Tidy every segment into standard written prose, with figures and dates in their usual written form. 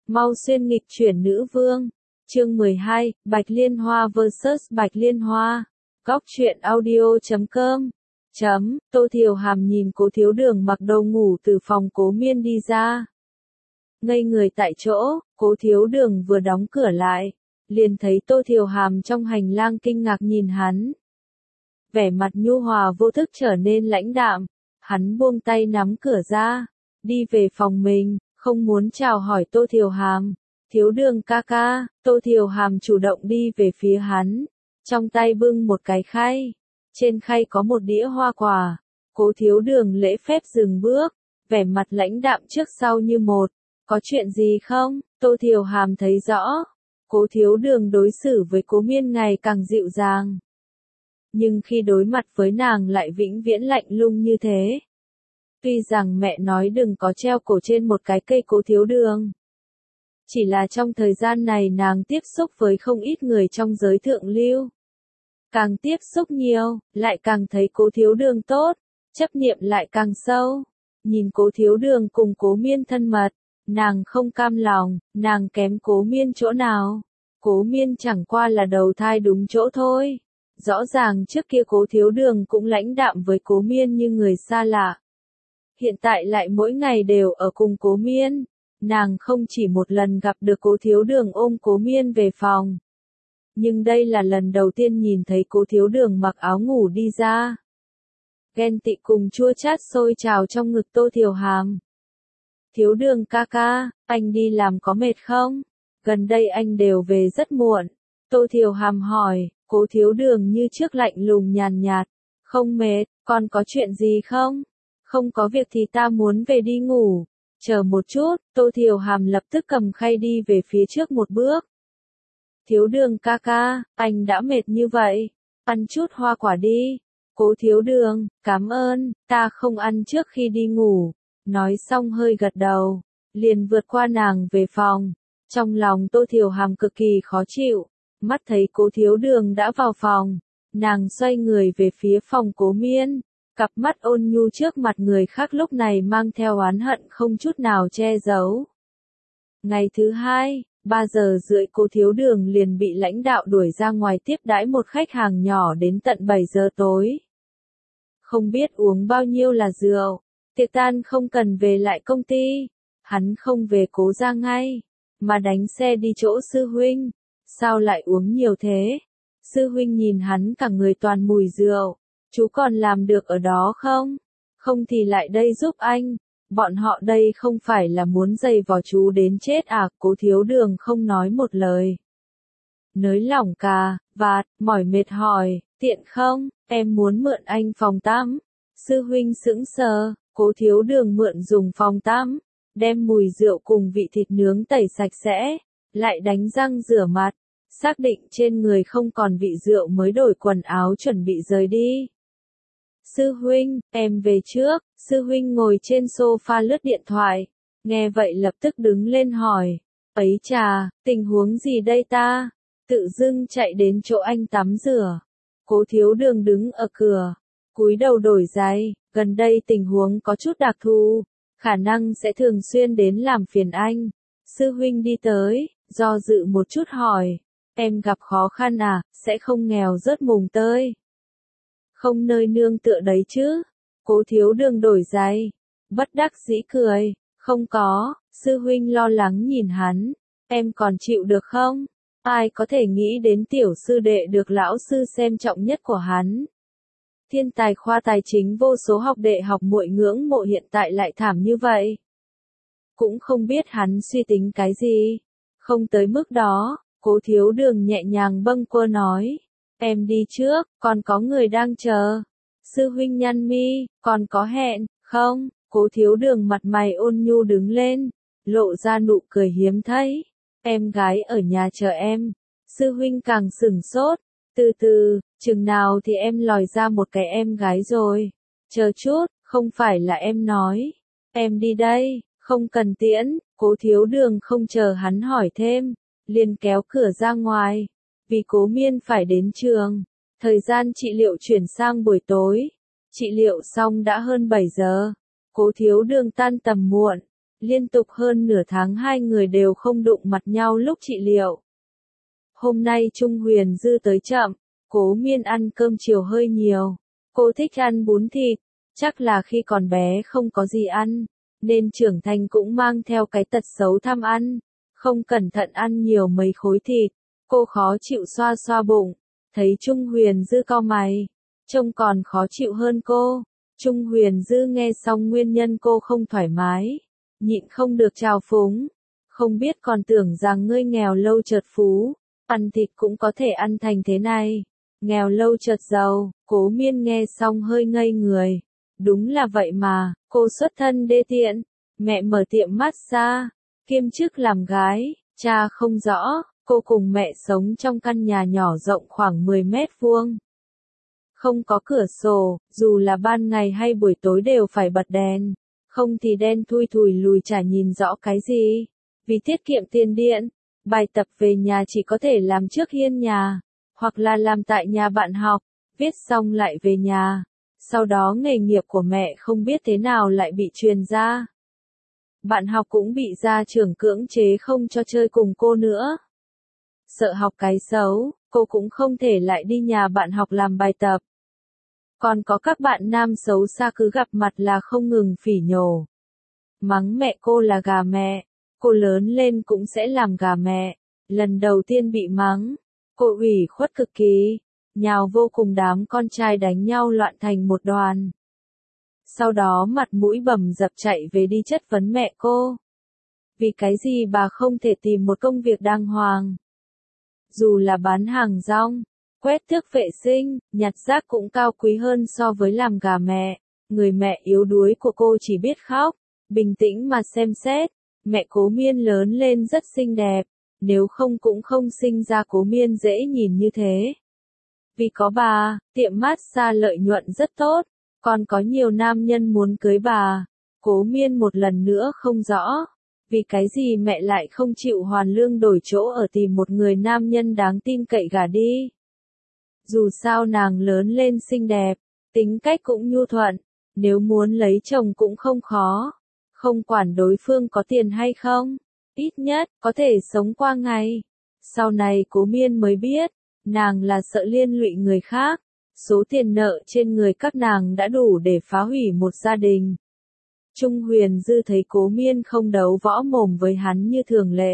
Mau xuyên nghịch chuyển nữ vương. Chương 12, Bạch Liên Hoa vs Bạch Liên Hoa. Góc truyện audio.com. Tô Thiều Hàm nhìn Cố Thiếu Đường mặc đồ ngủ từ phòng Cố Miên đi ra. Ngây người tại chỗ, Cố Thiếu Đường vừa đóng cửa lại, liền thấy Tô Thiều Hàm trong hành lang kinh ngạc nhìn hắn. Vẻ mặt nhu hòa vô thức trở nên lãnh đạm, hắn buông tay nắm cửa ra, đi về phòng mình, không muốn chào hỏi Tô Thiều Hàm. Thiếu Đường ca ca. Tô Thiều Hàm chủ động đi về phía hắn, trong tay bưng một cái khay, trên khay có một đĩa hoa quả. Cố Thiếu Đường lễ phép dừng bước, vẻ mặt lãnh đạm trước sau như một. Có chuyện gì không? Tô Thiều Hàm thấy rõ, Cố Thiếu Đường đối xử với Cố Miên ngày càng dịu dàng, nhưng khi đối mặt với nàng lại vĩnh viễn lạnh lùng như thế. Tuy rằng mẹ nói đừng có treo cổ trên một cái cây Cố Thiếu Đường, chỉ là trong thời gian này nàng tiếp xúc với không ít người trong giới thượng lưu. Càng tiếp xúc nhiều, lại càng thấy Cố Thiếu Đường tốt, chấp niệm lại càng sâu. Nhìn Cố Thiếu Đường cùng Cố Miên thân mật, nàng không cam lòng, nàng kém Cố Miên chỗ nào? Cố Miên chẳng qua là đầu thai đúng chỗ thôi. Rõ ràng trước kia Cố Thiếu Đường cũng lãnh đạm với Cố Miên như người xa lạ. Hiện tại lại mỗi ngày đều ở cùng Cố Miên. Nàng không chỉ một lần gặp được Cố Thiếu Đường ôm Cố Miên về phòng, nhưng đây là lần đầu tiên nhìn thấy Cố Thiếu Đường mặc áo ngủ đi ra. Ghen tị cùng chua chát sôi trào trong ngực Tô Thiều Hàm. Thiếu Đường ca ca, anh đi làm có mệt không? Gần đây anh đều về rất muộn. Tô Thiều Hàm hỏi. Cố Thiếu Đường như trước lạnh lùng nhàn nhạt. Không mệt, còn có chuyện gì không? Không có việc thì ta muốn về đi ngủ. Chờ một chút. Tô Thiều Hàm lập tức cầm khay đi về phía trước một bước. Thiếu Đường ca ca, anh đã mệt như vậy, ăn chút hoa quả đi. Cố Thiếu Đường, cảm ơn, ta không ăn trước khi đi ngủ. Nói xong hơi gật đầu, liền vượt qua nàng về phòng. Trong lòng Tô Thiều Hàm cực kỳ khó chịu, mắt thấy Cố Thiếu Đường đã vào phòng, nàng xoay người về phía phòng Cố Miên, cặp mắt ôn nhu trước mặt người khác lúc này mang theo oán hận không chút nào che giấu. Ngày thứ hai, 3 giờ rưỡi Cố Thiếu Đường liền bị lãnh đạo đuổi ra ngoài tiếp đãi một khách hàng nhỏ đến tận 7 giờ tối. Không biết uống bao nhiêu là rượu, tiệc tan không cần về lại công ty, hắn không về Cố ra ngay, mà đánh xe đi chỗ sư huynh. Sao lại uống nhiều thế? Sư huynh nhìn hắn cả người toàn mùi rượu. Chú còn làm được ở đó không? Không thì lại đây giúp anh. Bọn họ đây không phải là muốn giày vò chú đến chết à? Cố Thiếu Đường không nói một lời, nới lỏng cà vạt, mỏi mệt hỏi, tiện không? Em muốn mượn anh phòng tắm. Sư huynh sững sờ. Cố Thiếu Đường mượn dùng phòng tắm, đem mùi rượu cùng vị thịt nướng tẩy sạch sẽ, lại đánh răng rửa mặt, xác định trên người không còn vị rượu mới đổi quần áo chuẩn bị rời đi. Sư huynh, em về trước. Sư huynh ngồi trên sofa lướt điện thoại, nghe vậy lập tức đứng lên hỏi, ấy chà, tình huống gì đây ta? Tự dưng chạy đến chỗ anh tắm rửa. Cố Thiếu Đường đứng ở cửa, cúi đầu đổi giày, gần đây tình huống có chút đặc thù, khả năng sẽ thường xuyên đến làm phiền anh. Sư huynh đi tới, do dự một chút hỏi, em gặp khó khăn à, sẽ không nghèo rớt mùng tơi. Không nơi nương tựa đấy chứ? Cố Thiếu Đường đổi giày, bất đắc dĩ cười, không có. Sư huynh lo lắng nhìn hắn, em còn chịu được không? Ai có thể nghĩ đến tiểu sư đệ được lão sư xem trọng nhất của hắn. Thiên tài khoa tài chính vô số học đệ học muội ngưỡng mộ hiện tại lại thảm như vậy. Cũng không biết hắn suy tính cái gì. Không tới mức đó. Cố Thiếu Đường nhẹ nhàng bâng quơ nói, em đi trước, còn có người đang chờ. Sư huynh nhăn mi, còn có hẹn, không? Cố Thiếu Đường mặt mày ôn nhu đứng lên, lộ ra nụ cười hiếm thấy. Em gái ở nhà chờ em. Sư huynh càng sửng sốt, từ từ, chừng nào thì em lòi ra một cái em gái rồi. Chờ chút, không phải là em nói. Em đi đây, không cần tiễn. Cố Thiếu Đường không chờ hắn hỏi thêm, liền kéo cửa ra ngoài. Vì Cố Miên phải đến trường, thời gian trị liệu chuyển sang buổi tối. Trị liệu xong đã hơn 7 giờ. Cố Thiếu Đường tan tầm muộn, Liên tục hơn nửa tháng hai người đều không đụng mặt nhau lúc trị liệu. Hôm nay Trung Huyền Dư tới chậm, Cố Miên ăn cơm chiều hơi nhiều. Cô thích ăn bún thịt, chắc là khi còn bé không có gì ăn, nên trưởng thành cũng mang theo cái tật xấu tham ăn, không cẩn thận ăn nhiều mấy khối thịt. Cô khó chịu xoa xoa bụng, thấy Trung Huyền Dư cau mày, trông còn khó chịu hơn cô. Trung Huyền Dư nghe xong nguyên nhân cô không thoải mái, nhịn không được trào phúng, không biết còn tưởng rằng ngươi nghèo lâu chợt phú, ăn thịt cũng có thể ăn thành thế này, nghèo lâu chợt giàu. Cố Miên nghe xong hơi ngây người, đúng là vậy mà, cô xuất thân đê tiện, mẹ mở tiệm massage, kiêm chức làm gái, cha không rõ, cô cùng mẹ sống trong căn nhà nhỏ rộng khoảng 10 mét vuông. Không có cửa sổ, dù là ban ngày hay buổi tối đều phải bật đèn, không thì đen thui thùi lùi chả nhìn rõ cái gì. Vì tiết kiệm tiền điện, bài tập về nhà chỉ có thể làm trước hiên nhà, hoặc là làm tại nhà bạn học, viết xong lại về nhà. Sau đó nghề nghiệp của mẹ không biết thế nào lại bị truyền ra. Bạn học cũng bị gia trưởng cưỡng chế không cho chơi cùng cô nữa. Sợ học cái xấu, cô cũng không thể lại đi nhà bạn học làm bài tập. Còn có các bạn nam xấu xa cứ gặp mặt là không ngừng phỉ nhổ. Mắng mẹ cô là gà mẹ, cô lớn lên cũng sẽ làm gà mẹ. Lần đầu tiên bị mắng, cô ủy khuất cực kỳ, nhào vô cùng đám con trai đánh nhau loạn thành một đoàn. Sau đó mặt mũi bầm dập chạy về đi chất vấn mẹ cô. Vì cái gì bà không thể tìm một công việc đàng hoàng? Dù là bán hàng rong, quét tước vệ sinh, nhặt rác cũng cao quý hơn so với làm gà mẹ. Người mẹ yếu đuối của cô chỉ biết khóc, bình tĩnh mà xem xét. Mẹ Cố Miên lớn lên rất xinh đẹp, nếu không cũng không sinh ra Cố Miên dễ nhìn như thế. Vì có bà, tiệm massage lợi nhuận rất tốt, còn có nhiều nam nhân muốn cưới bà. Cố Miên một lần nữa không rõ, vì cái gì mẹ lại không chịu hoàn lương đổi chỗ ở tìm một người nam nhân đáng tin cậy gả đi. Dù sao nàng lớn lên xinh đẹp, tính cách cũng nhu thuận, nếu muốn lấy chồng cũng không khó, không quản đối phương có tiền hay không, ít nhất có thể sống qua ngày. Sau này Cố Miên mới biết, nàng là sợ liên lụy người khác, số tiền nợ trên người các nàng đã đủ để phá hủy một gia đình. Trung Huyền Dư thấy Cố Miên không đấu võ mồm với hắn như thường lệ,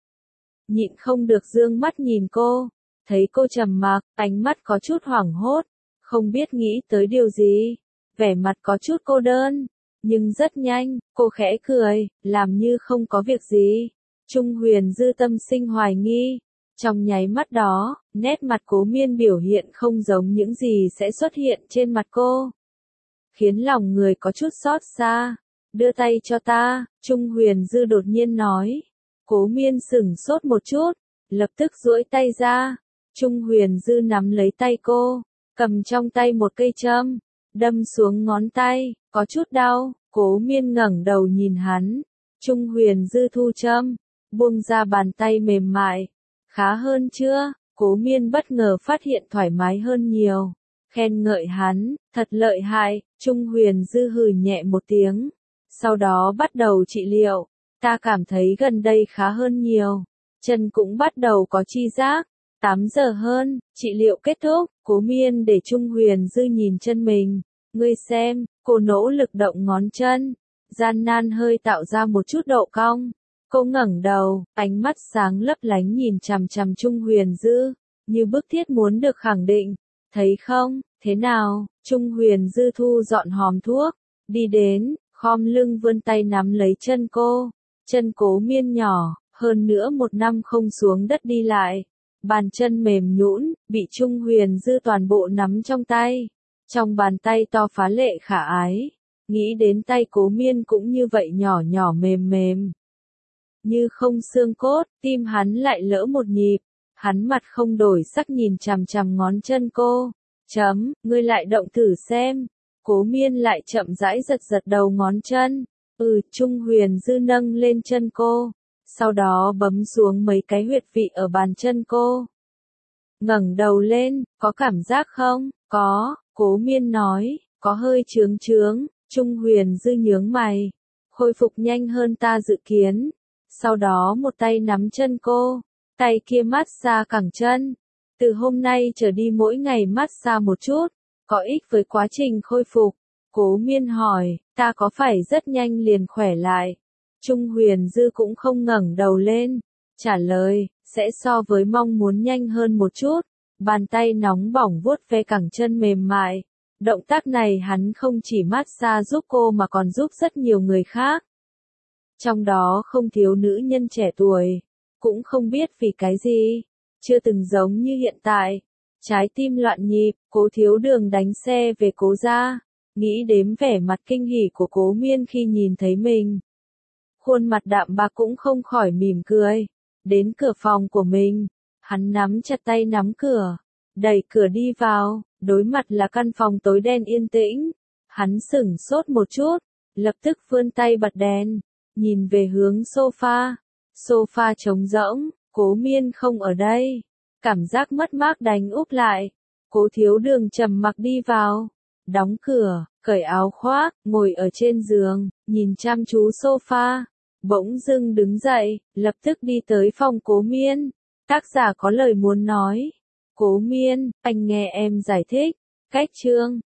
nhịn không được dương mắt nhìn cô, thấy cô trầm mặc, ánh mắt có chút hoảng hốt, không biết nghĩ tới điều gì, vẻ mặt có chút cô đơn, nhưng rất nhanh, cô khẽ cười, làm như không có việc gì. Trung Huyền Dư tâm sinh hoài nghi, trong nháy mắt đó, nét mặt Cố Miên biểu hiện không giống những gì sẽ xuất hiện trên mặt cô, khiến lòng người có chút xót xa. Đưa tay cho ta, Trung Huyền Dư đột nhiên nói. Cố Miên sửng sốt một chút, lập tức duỗi tay ra. Trung Huyền Dư nắm lấy tay cô, cầm trong tay một cây châm, đâm xuống ngón tay, có chút đau. Cố Miên ngẩng đầu nhìn hắn. Trung Huyền Dư thu châm, buông ra bàn tay mềm mại. Khá hơn chưa? Cố Miên bất ngờ phát hiện thoải mái hơn nhiều. Khen ngợi hắn, thật lợi hại. Trung Huyền Dư hừ nhẹ một tiếng. Sau đó bắt đầu trị liệu. Ta cảm thấy gần đây khá hơn nhiều. Chân cũng bắt đầu có chi giác. 8 giờ hơn, trị liệu kết thúc. Cố Miên để Trung Huyền Dư nhìn chân mình. Ngươi xem, cô nỗ lực động ngón chân, gian nan hơi tạo ra một chút độ cong. Cô ngẩng đầu, ánh mắt sáng lấp lánh nhìn chằm chằm Trung Huyền Dư, như bức thiết muốn được khẳng định. Thấy không, thế nào? Trung Huyền Dư thu dọn hòm thuốc, đi đến, khom lưng vươn tay nắm lấy chân cô. Chân Cố Miên nhỏ, hơn nữa 1 năm không xuống đất đi lại. Bàn chân mềm nhũn, bị Trung Huyền Dư toàn bộ nắm trong tay. Trong bàn tay to phá lệ khả ái, nghĩ đến tay Cố Miên cũng như vậy nhỏ nhỏ mềm mềm, như không xương cốt, tim hắn lại lỡ một nhịp, hắn mặt không đổi sắc nhìn chằm chằm ngón chân cô, ngươi lại động thử xem. Cố Miên lại chậm rãi giật giật đầu ngón chân, Trung Huyền Dư nâng lên chân cô, sau đó bấm xuống mấy cái huyệt vị ở bàn chân cô. Ngẩng đầu lên, có cảm giác không? Có. Cố Miên nói, có hơi chướng chướng. Trung Huyền Dư nhướng mày, khôi phục nhanh hơn ta dự kiến. Sau đó một tay nắm chân cô, tay kia mát xa cẳng chân. Từ hôm nay trở đi mỗi ngày mát xa một chút, có ích với quá trình khôi phục. Cố Miên hỏi, ta có phải rất nhanh liền khỏe lại? Trung Huyền Dư cũng không ngẩng đầu lên, trả lời, sẽ so với mong muốn nhanh hơn một chút. Bàn tay nóng bỏng vuốt ve cẳng chân mềm mại. Động tác này hắn không chỉ mát xa giúp cô mà còn giúp rất nhiều người khác. Trong đó không thiếu nữ nhân trẻ tuổi, cũng không biết vì cái gì, chưa từng giống như hiện tại. Trái tim loạn nhịp, Cố Thiếu Đường đánh xe về Cố gia, nghĩ đến vẻ mặt kinh hỉ của Cố Miên khi nhìn thấy mình. Khuôn mặt đạm bạc cũng không khỏi mỉm cười. Đến cửa phòng của mình, hắn nắm chặt tay nắm cửa, đẩy cửa đi vào, đối mặt là căn phòng tối đen yên tĩnh. Hắn sửng sốt một chút, lập tức vươn tay bật đèn, nhìn về hướng sofa. Sofa trống rỗng, Cố Miên không ở đây. Cảm giác mất mát đánh úp lại. Cố Thiếu Đường trầm mặc đi vào, đóng cửa, cởi áo khoác, ngồi ở trên giường, nhìn chăm chú sofa. Bỗng dưng đứng dậy, lập tức đi tới phòng Cố Miên. Tác giả có lời muốn nói. Cố Miên, anh nghe em giải thích. Cách chương